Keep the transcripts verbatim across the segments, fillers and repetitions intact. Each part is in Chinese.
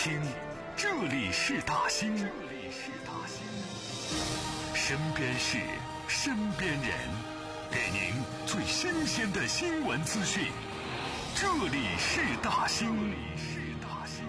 听，这里是大兴，这里是大兴，身边事，身边人，给您最新鲜的新闻资讯。这里是大兴，这里是大兴。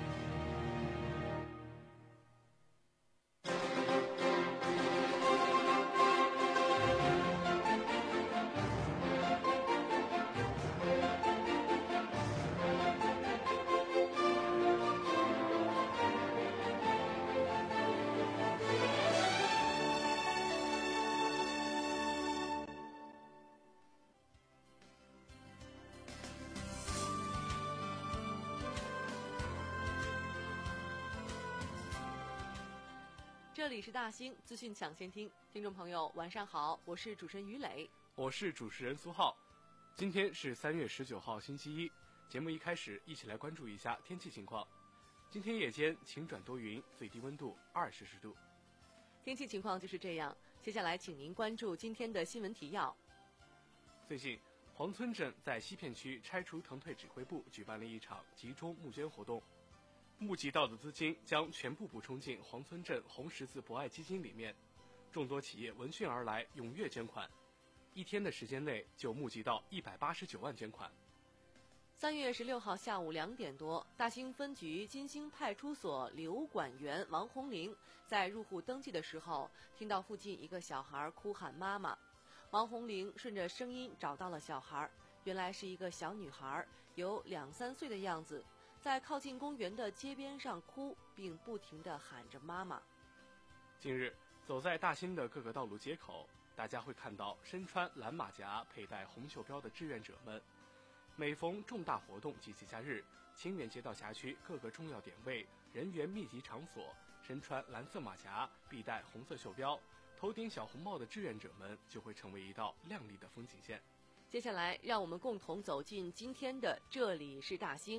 这里是大兴资讯抢先听，听众朋友晚上好，我是主持人于磊， 我是主持人苏浩。今天是三月十九号星期一，节目一开始一起来关注一下天气情况。今天夜间晴转多云，最低温度二摄氏度。 天气情况就是这样，接下来请您关注今天的新闻提要。 最近，黄村镇在西片区拆除腾退指挥部举办了一场集中募捐活动。募集到的资金将全部补充进黄村镇红十字博爱基金里面，众多企业闻讯而来，踊跃捐款，一天的时间内就募集到一百八十九万捐款。 三月十六号下午两点多，大兴分局金星派出所刘管员王红玲在入户登记的时候，听到附近一个小孩哭喊妈妈。王红玲顺着声音找到了小孩，原来是一个小女孩，有两三岁的样子，在靠近公园的街边上哭，并不停地喊着妈妈。 近日，走在大兴的各个道路街口，大家会看到身穿蓝马甲、佩戴红袖标的志愿者们。每逢重大活动及节假日，清远街道辖区各个重要点位、人员密集场所，身穿蓝色马甲、必戴红色袖标、头顶小红帽的志愿者们就会成为一道亮丽的风景线。 接下来，让我们共同走进今天的这里是大兴。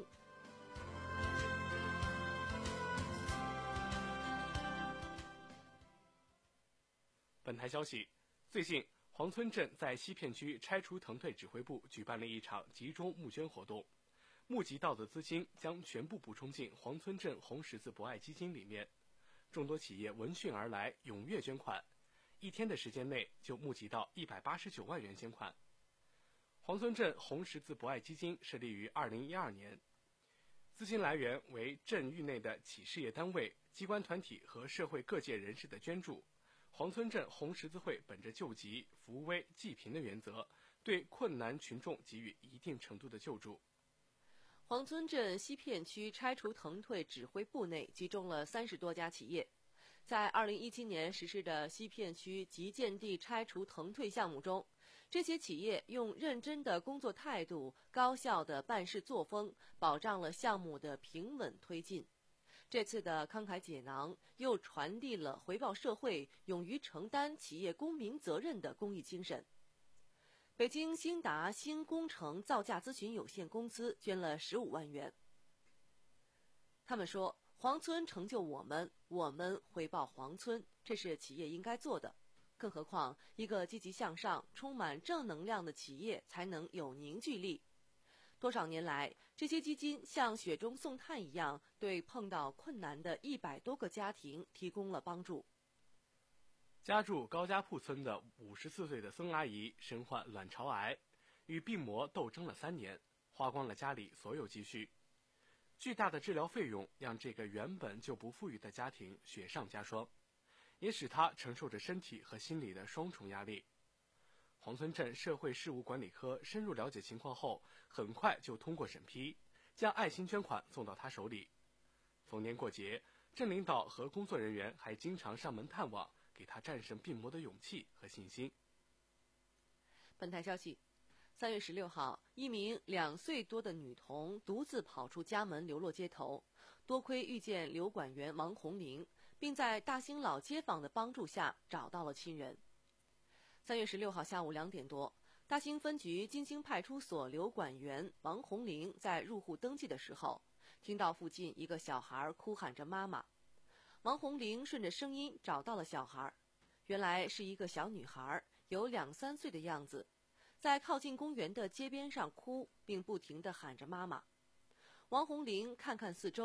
本台消息，最近黄村镇在西片区拆除腾退指挥部举办了一场集中募捐活动，募集到的资金将全部补充进黄村镇红十字博爱基金里面，众多企业闻讯而来，踊跃捐款，一天的时间内就募集到一百八十九万元捐款。黄村镇红十字博爱基金设立于二零一二年，资金来源为镇域内的企事业单位、机关团体和社会各界人士的捐助。黄村镇红十字会本着救急、扶危、济贫的原则，对困难群众给予一定程度的救助。 黄村镇西片区拆除腾退指挥部内集中了三十多家企业，在二零一七年实施的西片区集建地拆除腾退项目中，这些企业用认真的工作态度、高效的办事作风，保障了项目的平稳推进。这次的慷慨解囊又传递了回报社会、勇于承担企业公民责任的公益精神。北京兴达新工程造价咨询有限公司捐了十五万元。他们说，黄村成就我们，我们回报黄村，这是企业应该做的。更何况，一个积极向上、充满正能量的企业才能有凝聚力。多少年来，这些基金像雪中送炭一样，对碰到困难的一百多个家庭提供了帮助。 家住高家铺村的五十四岁的孙阿姨身患卵巢癌，与病魔斗争了三年，花光了家里所有积蓄。巨大的治疗费用让这个原本就不富裕的家庭雪上加霜，也使她承受着身体和心理的双重压力。黄村镇社会事务管理科深入了解情况后，很快就通过审批，将爱心捐款送到他手里。逢年过节，镇领导和工作人员还经常上门探望，给他战胜病魔的勇气和信心。 本台消息，三月十六号，一名两岁多的女童独自跑出家门，流落街头，多亏遇见刘管员王红玲，并在大兴老街坊的帮助下找到了亲人。三月十六号下午两点多，大兴分局金星派出所刘管员王红玲在入户登记的时候，听到附近一个小孩哭喊着妈妈。王红玲顺着声音找到了小孩，原来是一个小女孩，有两三岁的样子，在靠近公园的街边上哭，并不停地喊着妈妈。王红玲看看四周，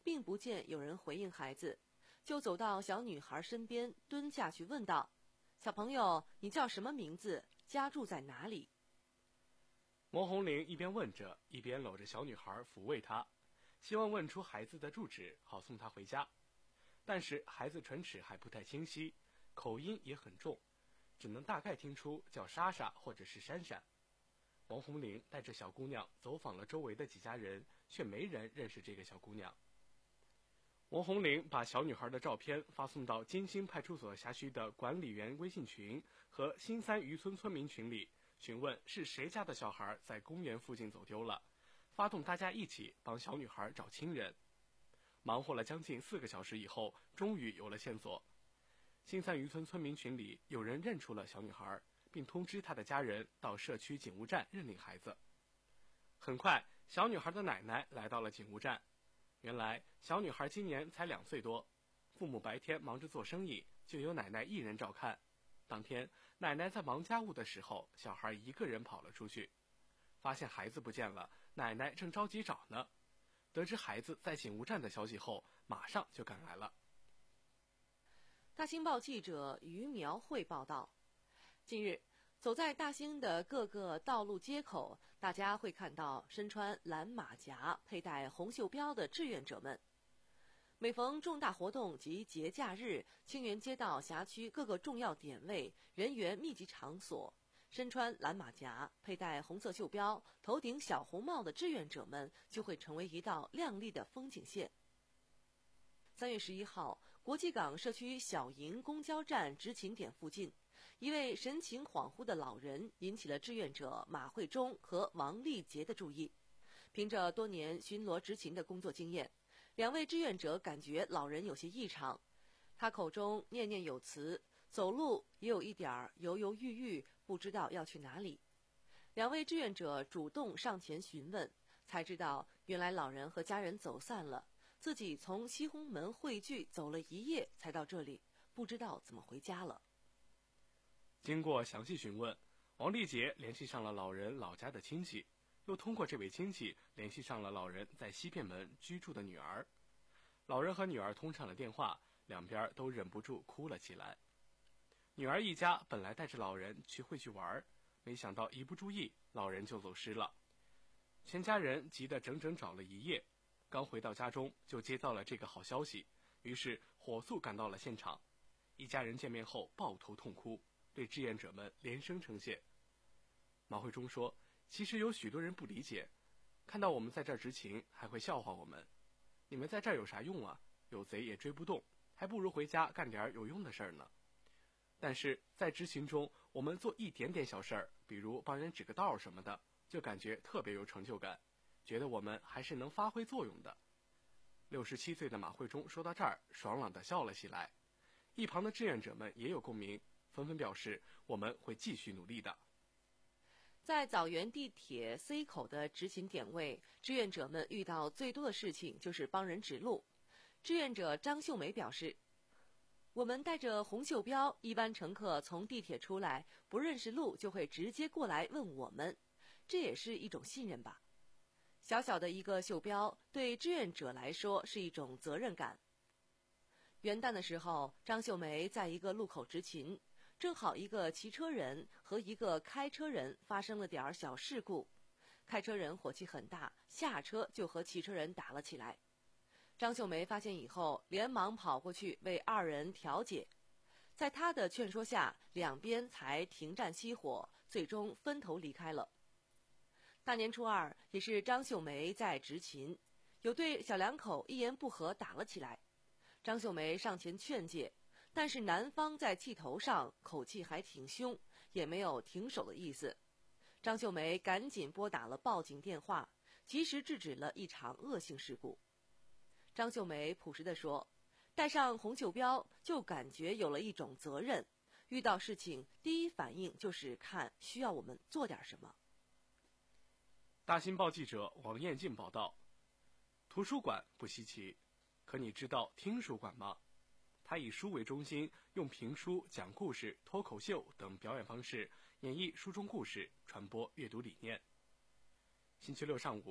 并不见有人回应孩子，就走到小女孩身边，蹲下去问道：“小朋友，你叫什么名字？家住在哪里？” 王红玲一边问着，一边搂着小女孩抚慰她，希望问出孩子的住址，好送她回家。但是孩子唇齿还不太清晰，口音也很重，只能大概听出叫莎莎或者是珊珊。王红玲带着小姑娘走访了周围的几家人，却没人认识这个小姑娘。王红玲把小女孩的照片发送到金星派出所辖区的管理员微信群和新三渔村村民群里，询问是谁家的小孩在公园附近走丢了，发动大家一起帮小女孩找亲人。忙活了将近四个小时以后，终于有了线索。新三渔村村民群里有人认出了小女孩，并通知她的家人到社区警务站认领孩子。很快，小女孩的奶奶来到了警务站。原来小女孩今年才两岁多，父母白天忙着做生意，就由奶奶一人照看。当天奶奶在忙家务的时候，小孩一个人跑了出去，发现孩子不见了，奶奶正着急找呢。得知孩子在警务站的消息后，马上就赶来了。 大兴报记者于苗慧报道，近日走在大兴的各个道路街口，大家会看到身穿蓝马甲、佩戴红袖标的志愿者们。每逢重大活动及节假日，清源街道辖区各个重要点位、人员密集场所，身穿蓝马甲、佩戴红色袖标、头顶小红帽的志愿者们就会成为一道亮丽的风景线。三月十一号，国际港社区小营公交站执勤点附近，一位神情恍惚的老人引起了志愿者马慧忠和王丽杰的注意。凭着多年巡逻执勤的工作经验，两位志愿者感觉老人有些异常。他口中念念有词，走路也有一点犹犹豫豫，不知道要去哪里。两位志愿者主动上前询问，才知道原来老人和家人走散了，自己从西红门汇聚走了一夜才到这里，不知道怎么回家了。 经过详细询问，王丽杰联系上了老人老家的亲戚，又通过这位亲戚联系上了老人在西便门居住的女儿。老人和女儿通上了电话，两边都忍不住哭了起来。女儿一家本来带着老人去汇聚玩，没想到一不注意，老人就走失了。全家人急得整整找了一夜，刚回到家中就接到了这个好消息，于是火速赶到了现场。一家人见面后抱头痛哭，对志愿者们连声称谢。马慧忠说，其实有许多人不理解，看到我们在这儿执勤还会笑话我们，你们在这儿有啥用啊，有贼也追不动，还不如回家干点有用的事儿呢。但是在执勤中，我们做一点点小事儿，比如帮人指个道什么的，就感觉特别有成就感，觉得我们还是能发挥作用的。六十七岁的马慧忠说到这儿，爽朗地笑了起来。一旁的志愿者们也有共鸣，纷纷表示我们会继续努力的。 在枣园地铁 C 口的执勤点位，志愿者们遇到最多的事情就是帮人指路。志愿者张秀梅表示，我们带着红袖标，一般乘客从地铁出来不认识路就会直接过来问我们，这也是一种信任吧。小小的一个袖标对志愿者来说是一种责任感。元旦的时候，张秀梅在一个路口执勤，正好一个骑车人和一个开车人发生了点小事故，开车人火气很大，下车就和骑车人打了起来。张秀梅发现以后，连忙跑过去为二人调解，在她的劝说下，两边才停战熄火，最终分头离开了。大年初二，也是张秀梅在执勤，有对小两口一言不合打了起来。张秀梅上前劝解，但是男方在气头上，口气还挺凶，也没有停手的意思。张秀梅赶紧拨打了报警电话，及时制止了一场恶性事故。张秀梅朴实地说，带上红袖标就感觉有了一种责任，遇到事情第一反应就是看需要我们做点什么。 大新报记者王艳静报道，图书馆不稀奇，可你知道听书馆吗？它以书为中心，用评书、讲故事、脱口秀等表演方式演绎书中故事，传播阅读理念。星期六上午，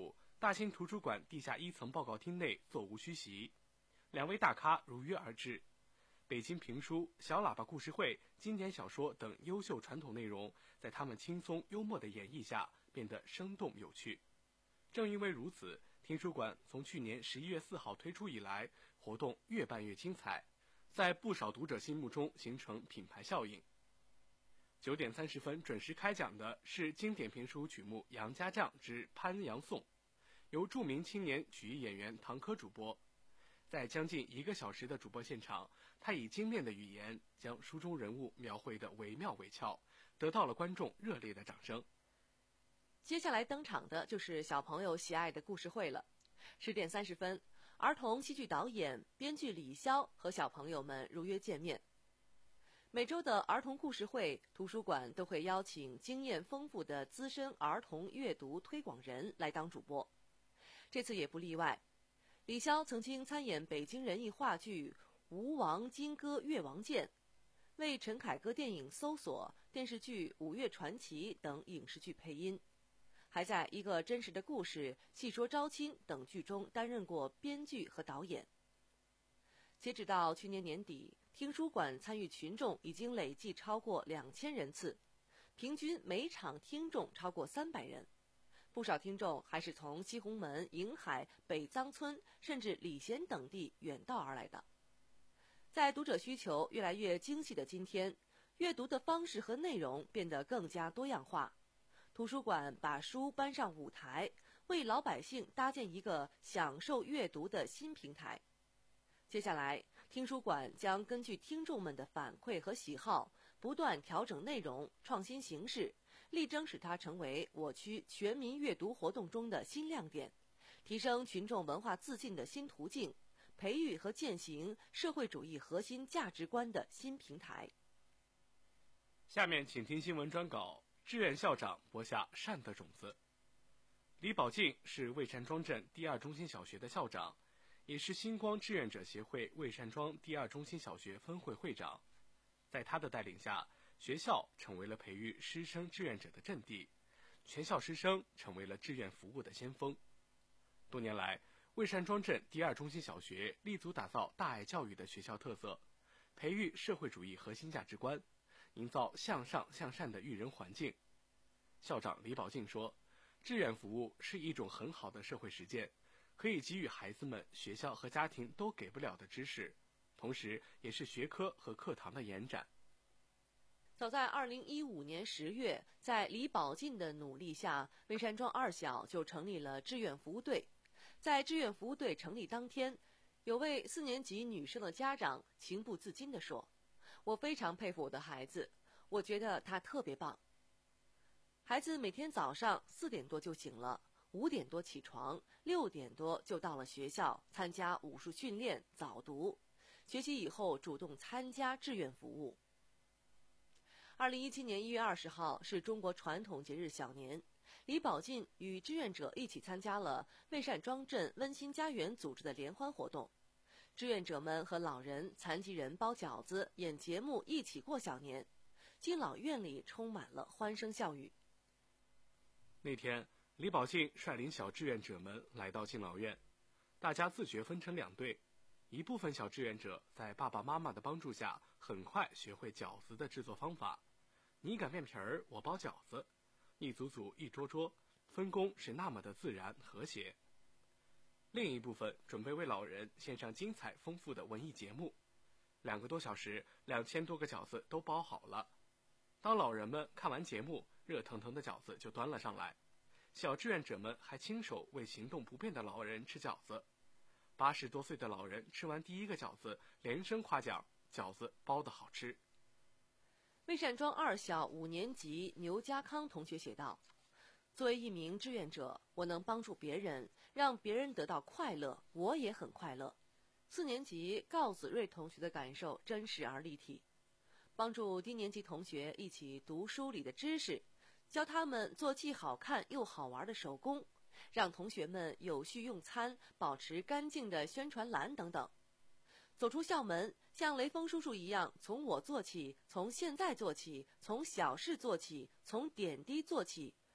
大兴图书馆地下一层报告厅内座无虚席，两位大咖如约而至。北京评书、小喇叭故事会、经典小说等优秀传统内容，在他们轻松幽默的演绎下，变得生动有趣。正因为如此，听书馆从去年十一月四号推出以来，活动越办越精彩，在不少读者心目中形成品牌效应。九点三十分准时开讲的是经典评书曲目《杨家将之潘阳颂》，由著名青年曲艺演员唐柯主播。在将近一个小时的主播现场，他以精炼的语言将书中人物描绘得惟妙惟肖，得到了观众热烈的掌声。 接下来登场的就是小朋友喜爱的故事会了。十点三十分，儿童戏剧导演、编剧李潇和小朋友们如约见面。每周的儿童故事会，图书馆都会邀请经验丰富的资深儿童阅读推广人来当主播，这次也不例外。李潇曾经参演北京人艺话剧《吴王金戈越王剑》，为陈凯歌电影《搜索》、电视剧《五岳传奇》等影视剧配音，还在一个真实的故事、戏说招亲等剧中担任过编剧和导演。截止到去年年底，听书馆参与群众已经累计超过两千人次，平均每场听众超过三百人。不少听众还是从西红门、颍海、北臧村甚至礼贤等地远道而来的。在读者需求越来越精细的今天，阅读的方式和内容变得更加多样化。图书馆把书搬上舞台，为老百姓搭建一个享受阅读的新平台。接下来，听书馆将根据听众们的反馈和喜好，不断调整内容、创新形式，力争使它成为我区全民阅读活动中的新亮点，提升群众文化自信的新途径，培育和践行社会主义核心价值观的新平台。 下面请听新闻专稿：志愿校长播下善的种子。李宝静是魏山庄镇第二中心小学的校长，也是星光志愿者协会魏山庄第二中心小学分会会长。在他的带领下，学校成为了培育师生志愿者的阵地，全校师生成为了志愿服务的先锋。多年来，魏山庄镇第二中心小学立足打造大爱教育的学校特色，培育社会主义核心价值观，营造向上向善的育人环境。校长李宝静说，志愿服务是一种很好的社会实践，可以给予孩子们学校和家庭都给不了的知识，同时也是学科和课堂的延展。 早在二零一五年十月，在李宝进的努力下，魏山庄二小就成立了志愿服务队。在志愿服务队成立当天，有位四年级女生的家长情不自禁地说：“我非常佩服我的孩子，我觉得他特别棒。孩子每天早上四点多就醒了，五点多起床，六点多就到了学校参加武术训练、早读，学习以后主动参加志愿服务。”二零一七年一月二十号是中国传统节日小年，李宝进与志愿者一起参加了魏善庄镇温馨家园组织的联欢活动。志愿者们和老人、残疾人包饺子、演节目，一起过小年。敬老院里充满了欢声笑语。 那天，李宝进率领小志愿者们来到敬老院，大家自觉分成两队。一部分小志愿者在爸爸妈妈的帮助下，很快学会饺子的制作方法。你擀面皮儿，我包饺子，一组组一桌桌，分工是那么的自然和谐。另一部分准备为老人献上精彩丰富的文艺节目。两个多小时，两千多个饺子都包好了。当老人们看完节目，热腾腾的饺子就端了上来。小志愿者们还亲手为行动不便的老人吃饺子。八十多岁的老人吃完第一个饺子，连声夸奖饺子包得好吃。 魏善庄二小五年级牛家康同学写道：“作为一名志愿者，我能帮助别人，让别人得到快乐，我也很快乐。”四年级高子睿同学的感受真实而立体，帮助低年级同学一起读书里的知识，教他们做既好看又好玩的手工，让同学们有序用餐，保持干净的宣传栏等等。走出校门，像雷锋叔叔一样，从我做起，从现在做起，从小事做起，从点滴做起，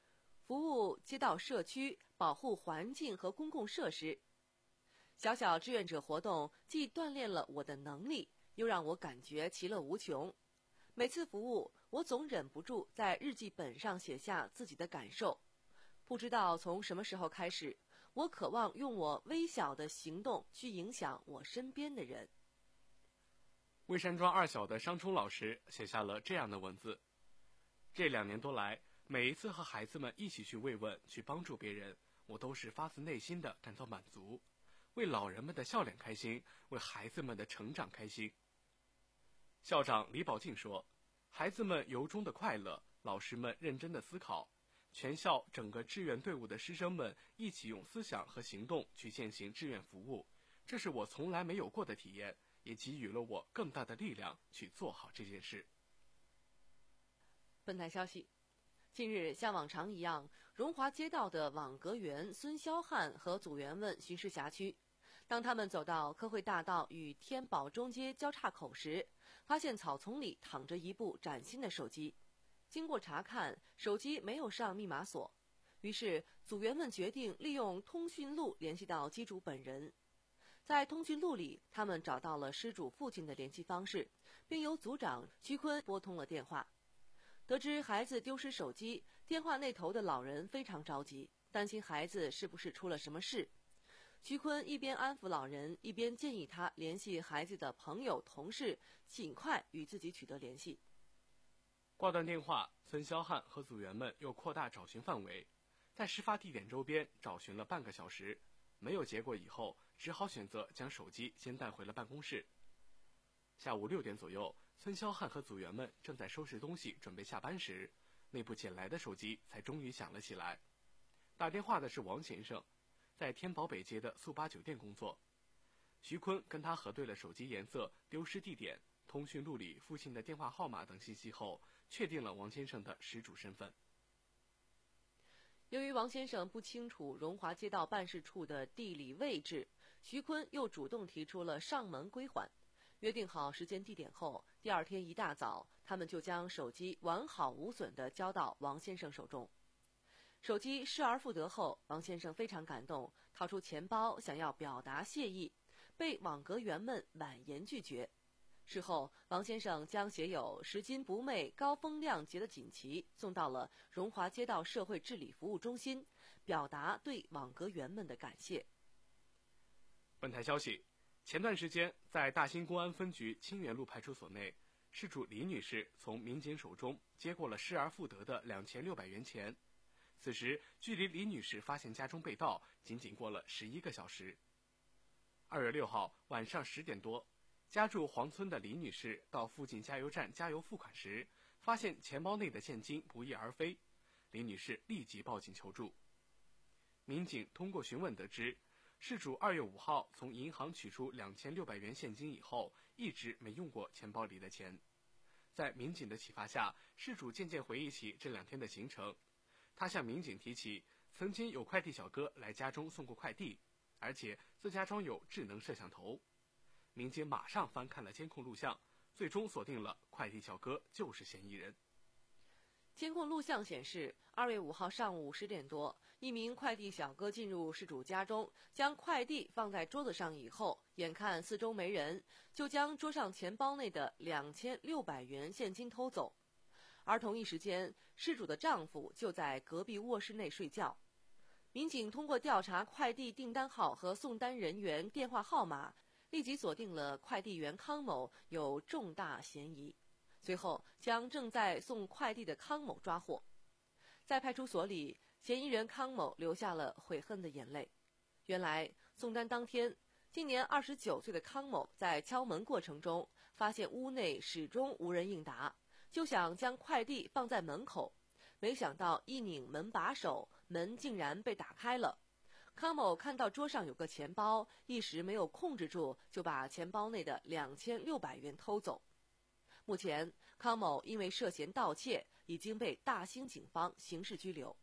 服务街道社区，保护环境和公共设施。小小志愿者活动既锻炼了我的能力，又让我感觉其乐无穷。每次服务，我总忍不住在日记本上写下自己的感受。不知道从什么时候开始，我渴望用我微小的行动去影响我身边的人。 蔚山庄二小的商冲老师写下了这样的文字：这两年多来，每一次和孩子们一起去慰问、去帮助别人，我都是发自内心的感到满足，为老人们的笑脸开心，为孩子们的成长开心。校长李宝静说，孩子们由衷的快乐，老师们认真的思考，全校整个志愿队伍的师生们一起用思想和行动去践行志愿服务，这是我从来没有过的体验，也给予了我更大的力量去做好这件事。 本台消息，近日像往常一样，荣华街道的网格员孙霄汉和组员们巡视辖区。当他们走到科汇大道与天宝中街交叉口时，发现草丛里躺着一部崭新的手机。经过查看，手机没有上密码锁，于是组员们决定利用通讯录联系到机主本人。在通讯录里，他们找到了失主父亲的联系方式，并由组长徐坤拨通了电话。得知孩子丢失手机，电话那头的老人非常着急，担心孩子是不是出了什么事。徐坤一边安抚老人，一边建议他联系孩子的朋友、同事，尽快与自己取得联系。 挂断电话，孙霄汉和组员们又扩大找寻范围，在事发地点周边找寻了半个小时，没有结果以后，只好选择将手机先带回了办公室。下午六点左右，孙霄汉和组员们正在收拾东西准备下班时，那部捡来的手机才终于响了起来。打电话的是王先生，在天宝北街的速八酒店工作。徐坤跟他核对了手机颜色、丢失地点、通讯录里父亲的电话号码等信息后，确定了王先生的失主身份。 由于王先生不清楚荣华街道办事处的地理位置，徐坤又主动提出了上门归还。约定好时间地点后，第二天一大早，他们就将手机完好无损地交到王先生手中。手机失而复得后，王先生非常感动，掏出钱包想要表达谢意，被网格员们婉言拒绝。事后，王先生将写有“拾金不昧、高风亮节”的锦旗送到了荣华街道社会治理服务中心，表达对网格员们的感谢。 本台消息，前段时间在大兴公安分局清源路派出所内，事主李女士从民警手中接过了失而复得的两千六百元钱。此时，距离李女士发现家中被盗仅仅过了十一个小时。二月六号晚上十点多，家住黄村的李女士到附近加油站加油付款时，发现钱包内的现金不翼而飞。李女士立即报警求助。民警通过询问得知，事主二月五号从银行取出两千六百元现金以后，一直没用过钱包里的钱。在民警的启发下，事主渐渐回忆起这两天的行程。他向民警提起，曾经有快递小哥来家中送过快递，而且自家装有智能摄像头。民警马上翻看了监控录像，最终锁定了快递小哥就是嫌疑人。 监控录像显示，二月五号上午十点多，一名快递小哥进入事主家中，将快递放在桌子上以后，眼看四周没人，就将桌上钱包内的两千六百元现金偷走。而同一时间，事主的丈夫就在隔壁卧室内睡觉。民警通过调查快递订单号和送单人员电话号码，立即锁定了快递员康某有重大嫌疑，随后将正在送快递的康某抓获。在派出所里，嫌疑人康某流下了悔恨的眼泪。原来送单当天，今年二十九岁的康某在敲门过程中，发现屋内始终无人应答，就想将快递放在门口，没想到一拧门把手，门竟然被打开了。康某看到桌上有个钱包，一时没有控制住，就把钱包内的两千六百元偷走。目前，康某因为涉嫌盗窃，已经被大兴警方刑事拘留。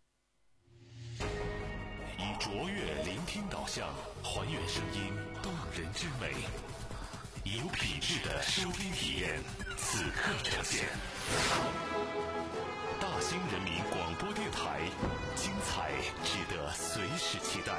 以卓越聆听导向，还原声音动人之美，以有品质的收听体验，此刻呈现。大兴人民广播电台。 台，精彩值得随时期待。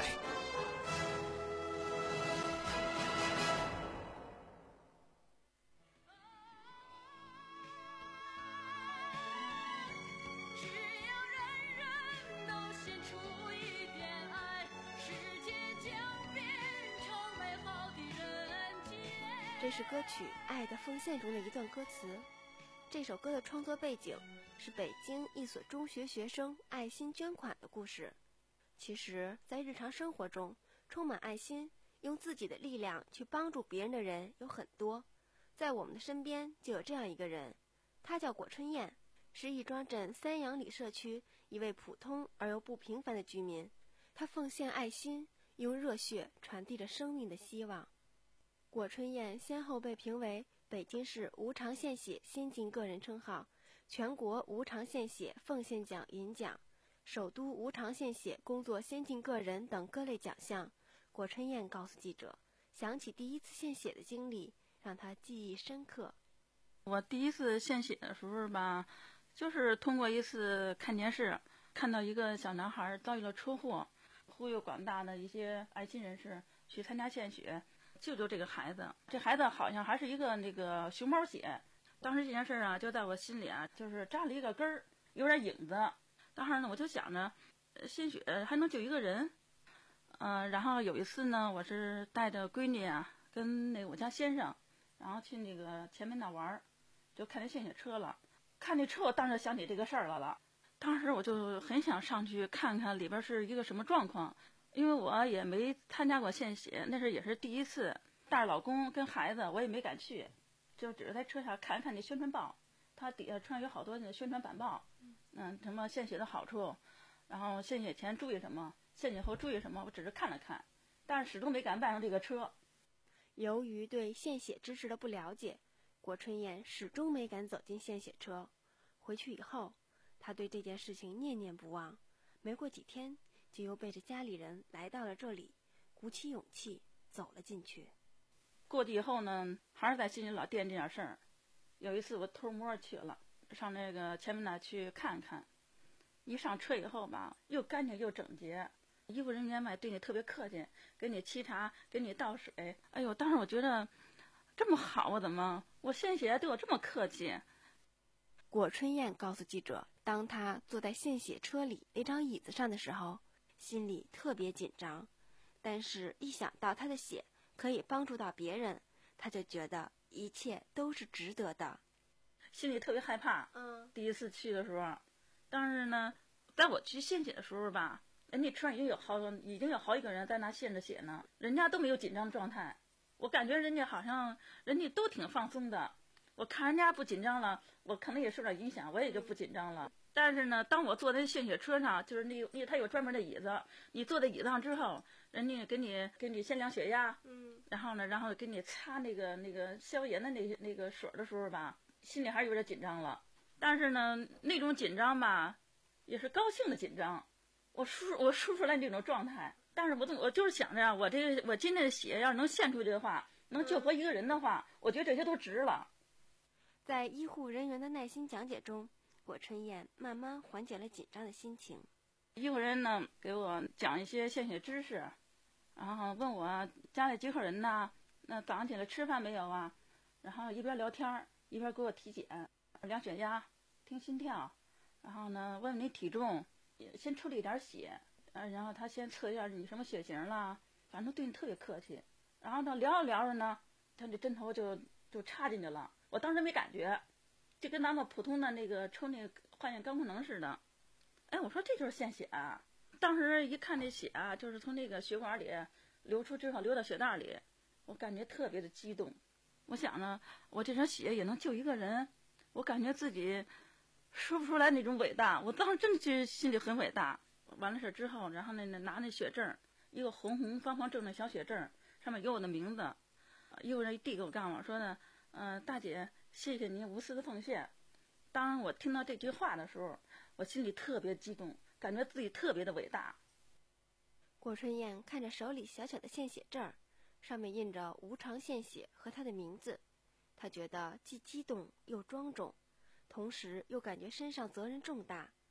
这是歌曲《爱的奉献》中的一段歌词。这首歌的创作背景是北京一所中学学生爱心捐款的故事。其实，在日常生活中，充满爱心，用自己的力量去帮助别人的人有很多。在我们的身边就有这样一个人，他叫果春燕，是亦庄镇三阳里社区一位普通而又不平凡的居民。他奉献爱心，用热血传递着生命的希望。果春燕先后被评为北京市无偿献血先进个人称号、全国无偿献血奉献奖银奖、首都无偿献血工作先进个人等各类奖项。果春燕告诉记者，想起第一次献血的经历，让她记忆深刻。 我第一次献血的时候吧，就是通过一次看电视，看到一个小男孩遭遇了车祸，呼吁广大的一些爱心人士去参加献血，救救这个孩子。这孩子好像还是一个那个熊猫血。当时这件事啊，就在我心里啊，就是扎了一个根儿，有点影子。当时呢，我就想着，献血还能救一个人。嗯、呃，然后有一次呢，我是带着闺女啊，跟那个我家先生，然后去那个前门那玩儿，就看见献血车了。看那车，我当时想起这个事儿来了。当时我就很想上去看看里边是一个什么状况。因为我也没参加过献血，那是也是第一次，带着老公跟孩子，我也没敢去，就只是在车上看看那宣传报，它底下穿有好多那宣传板报，嗯，什么献血的好处，然后献血前注意什么，献血后注意什么，我只是看了看，但是始终没敢办上这个车。 由于对献血知识的不了解，果春燕始终没敢走进献血车。回去以后，她对这件事情念念不忘。没过几天，就又背着家里人来到了这里，鼓起勇气走了进去。 过去以后呢，还是在心里老惦记点事儿。有一次我偷摸去了，上那个前面那去看看。一上车以后吧，又干净又整洁，医护人员嘛对你特别客气，给你沏茶，给你倒水。哎呦，当时我觉得这么好啊，怎么我献血对我这么客气？ 果春燕告诉记者，当她坐在献血车里那张椅子上的时候，心里特别紧张，但是一想到她的血可以帮助到别人，她就觉得一切都是值得的。 心里特别害怕。 嗯， 第一次去的时候，但是呢，在我去献血的时候吧，人家车上已经有好已经有好几个人在那献着血呢，人家都没有紧张的状态，我感觉人家好像人家都挺放松的。我看人家不紧张了，我可能也受点影响，我也就不紧张了。但是呢，当我坐在献血车上，就是那那他有专门的椅子，你坐在椅子上之后，人家给你给你先量血压，嗯，然后呢，然后给你擦那个那个消炎的那那个水的时候吧，心里还是有点紧张了。但是呢，那种紧张吧，也是高兴的紧张，我说我说出来那种状态。但是我我就是想着，我这个我今天的血要是能献出去的话，能救活一个人的话，我觉得这些都值了。 在医护人员的耐心讲解中，果春燕慢慢缓解了紧张的心情。 医护人呢给我讲一些献血知识，然后问我家里几口人呢，那早上起来吃饭没有啊？然后一边聊天一边给我体检，量血压，听心跳，然后呢问问你体重，先抽了一点血，呃，然后他先测一下你什么血型啦，反正对你特别客气。然后呢聊着聊着呢，他这针头就就插进去了。我当时没感觉，就跟咱们普通的那个抽那个化验肝功能似的。哎，我说这就是献血啊！当时一看这血啊，就是从那个血管里流出之后流到血袋里，我感觉特别的激动。我想呢，我这点血也能救一个人，我感觉自己说不出来那种伟大。我当时真的觉得心里很伟大。完了事之后，然后呢拿那血证，一个红红方方正的小血证，上面有我的名字。有人一递给我，告诉我说呢，嗯、呃，大姐，谢谢您无私的奉献。当我听到这句话的时候，我心里特别激动，感觉自己特别的伟大。 果春燕看着手里小小的献血证，上面印着无偿献血和她的名字，她觉得既激动又庄重，同时又感觉身上责任重大。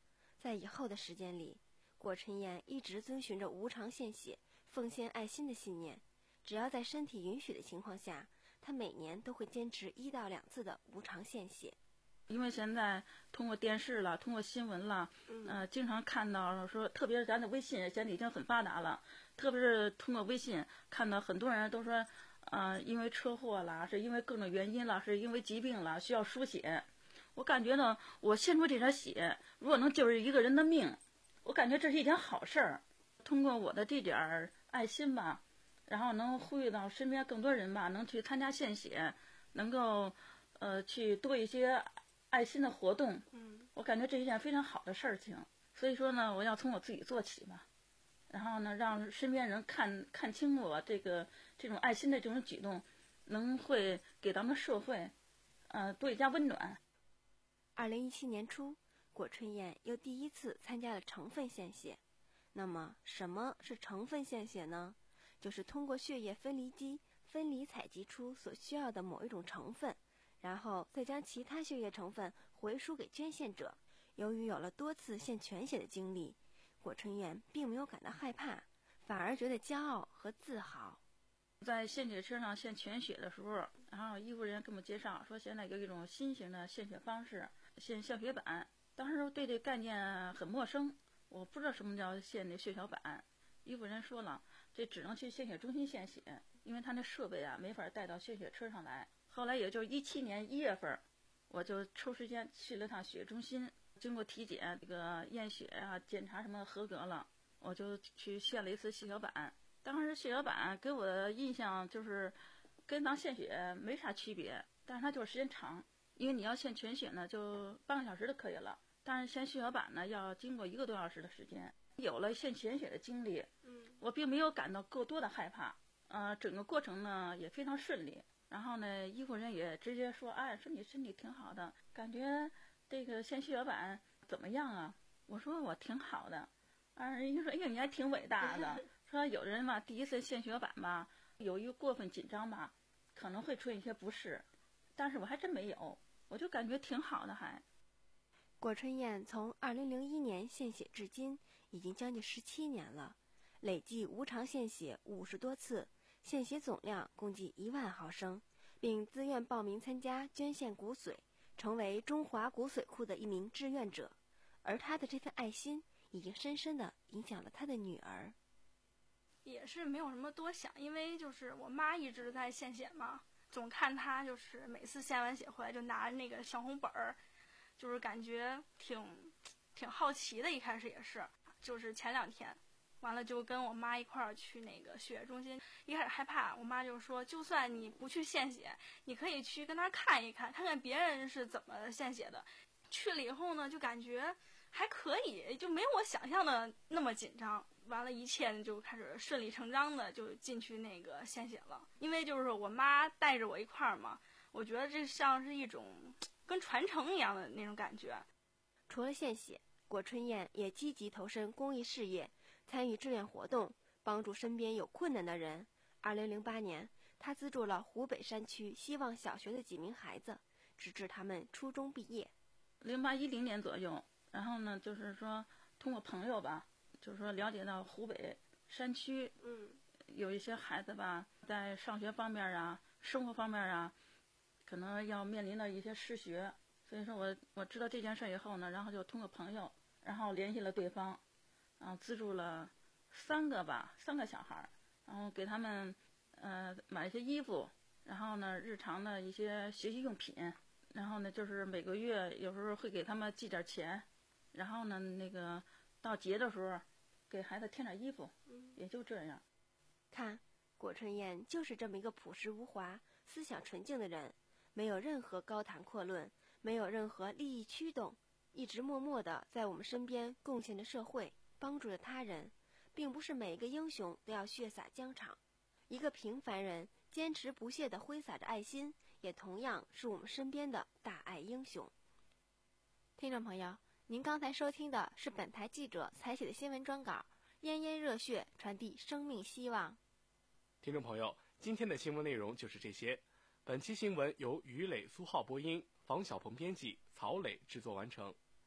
在以后的时间里，果春燕一直遵循着无偿献血、奉献爱心的信念。只要在身体允许的情况下，她每年都会坚持一到两次的无偿献血。 因为现在通过电视了，通过新闻了， 嗯、 呃，经常看到说，特别是咱的微信现在已经很发达了，特别是通过微信看到很多人都说，呃，因为车祸啦，是因为各种原因啦，是因为疾病啦，需要输血。我感觉呢，我献出这点血，如果能救一个人的命，我感觉这是一件好事儿。通过我的这点爱心吧，然后能呼吁到身边更多人吧，能去参加献血，能够呃去多一些爱心的活动。 嗯， 我感觉这是一件非常好的事情。所以说呢，我要从我自己做起吧，然后呢，让身边人看看清我这个这种爱心的这种举动，能会给咱们社会呃多一加温暖。 二零一七年初，果春燕又第一次参加了成分献血。那么，什么是成分献血呢？就是通过血液分离机分离采集出所需要的某一种成分，然后再将其他血液成分回输给捐献者。由于有了多次献全血的经历，果春燕并没有感到害怕，反而觉得骄傲和自豪。 在献血车上献全血的时候，然后医护人员给我们介绍说，现在有一种新型的献血方式，献血小板。当时对这概念很陌生，我不知道什么叫献那血小板。医护人员说了，这只能去献血中心献血，因为他那设备啊没法带到献血车上来。后来也就是一七年一月份，我就抽时间去了趟血液中心，经过体检，这个验血啊、检查什么合格了，我就去献了一次血小板。当时血小板给我的印象就是跟咱献血没啥区别，但是它就是时间长，因为你要献全血呢，就半个小时就可以了。但是献血小板呢，要经过一个多小时的时间。有了献全血的经历， 嗯， 我并没有感到过多的害怕，呃，整个过程呢也非常顺利。然后呢，医护人也直接说，哎，说你身体挺好的，感觉这个献血小板怎么样啊？我说我挺好的。啊，人家说，哎呀，你还挺伟大的。说有人吧，第一次献血小板吧，有一个过分紧张吧，可能会出现一些不适，但是我还真没有，我就感觉挺好的还。 果春燕从二零零一年献血至今，已经将近十七年了，累计无偿献血五十多次，献血总量共计一万毫升，并自愿报名参加捐献骨髓，成为中华骨髓库的一名志愿者。而他的这份爱心，已经深深地影响了他的女儿。 也是没有什么多想，因为就是我妈一直在献血嘛，总看她就是每次献完血回来就拿那个小红本儿，就是感觉挺挺好奇的。一开始也是，就是前两天完了就跟我妈一块儿去那个血液中心，一开始害怕，我妈就说就算你不去献血，你可以去跟那儿看一看，看看别人是怎么献血的。去了以后呢，就感觉还可以，就没有我想象的那么紧张。完了，一切就开始顺理成章的就进去那个献血了。因为就是我妈带着我一块儿嘛，我觉得这像是一种跟传承一样的那种感觉。 除了献血，果春燕也积极投身公益事业，参与志愿活动，帮助身边有困难的人。二零零八年，她资助了湖北山区希望小学的几名孩子，直至他们初中毕业。 零八一零年左右，然后呢，就是说通过朋友吧，就是说了解到湖北山区， 嗯， 有一些孩子吧，在上学方面啊、生活方面啊，可能要面临的一些失学。所以说我我知道这件事以后呢，然后就通过朋友，然后联系了对方，然后资助了三个吧，三个小孩，然后给他们呃买一些衣服，然后呢日常的一些学习用品。然后呢，就是每个月有时候会给他们寄点钱，然后呢，那个到节的时候给孩子添点衣服，也就这样。 看，果春燕就是这么一个朴实无华、思想纯净的人，没有任何高谈阔论，没有任何利益驱动，一直默默地在我们身边贡献着社会，帮助着他人。并不是每一个英雄都要血洒疆场，一个平凡人坚持不懈地挥洒着爱心，也同样是我们身边的大爱英雄。听众朋友，您刚才收听的是本台记者采写的新闻专稿，炎炎热血传递生命希望。 听众朋友，今天的新闻内容就是这些。本期新闻由于磊、苏浩播音，房小鹏编辑，曹磊制作完成。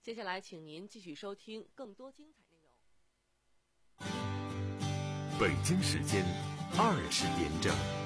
接下来，请您继续收听更多精彩内容。 北京时间二十点整。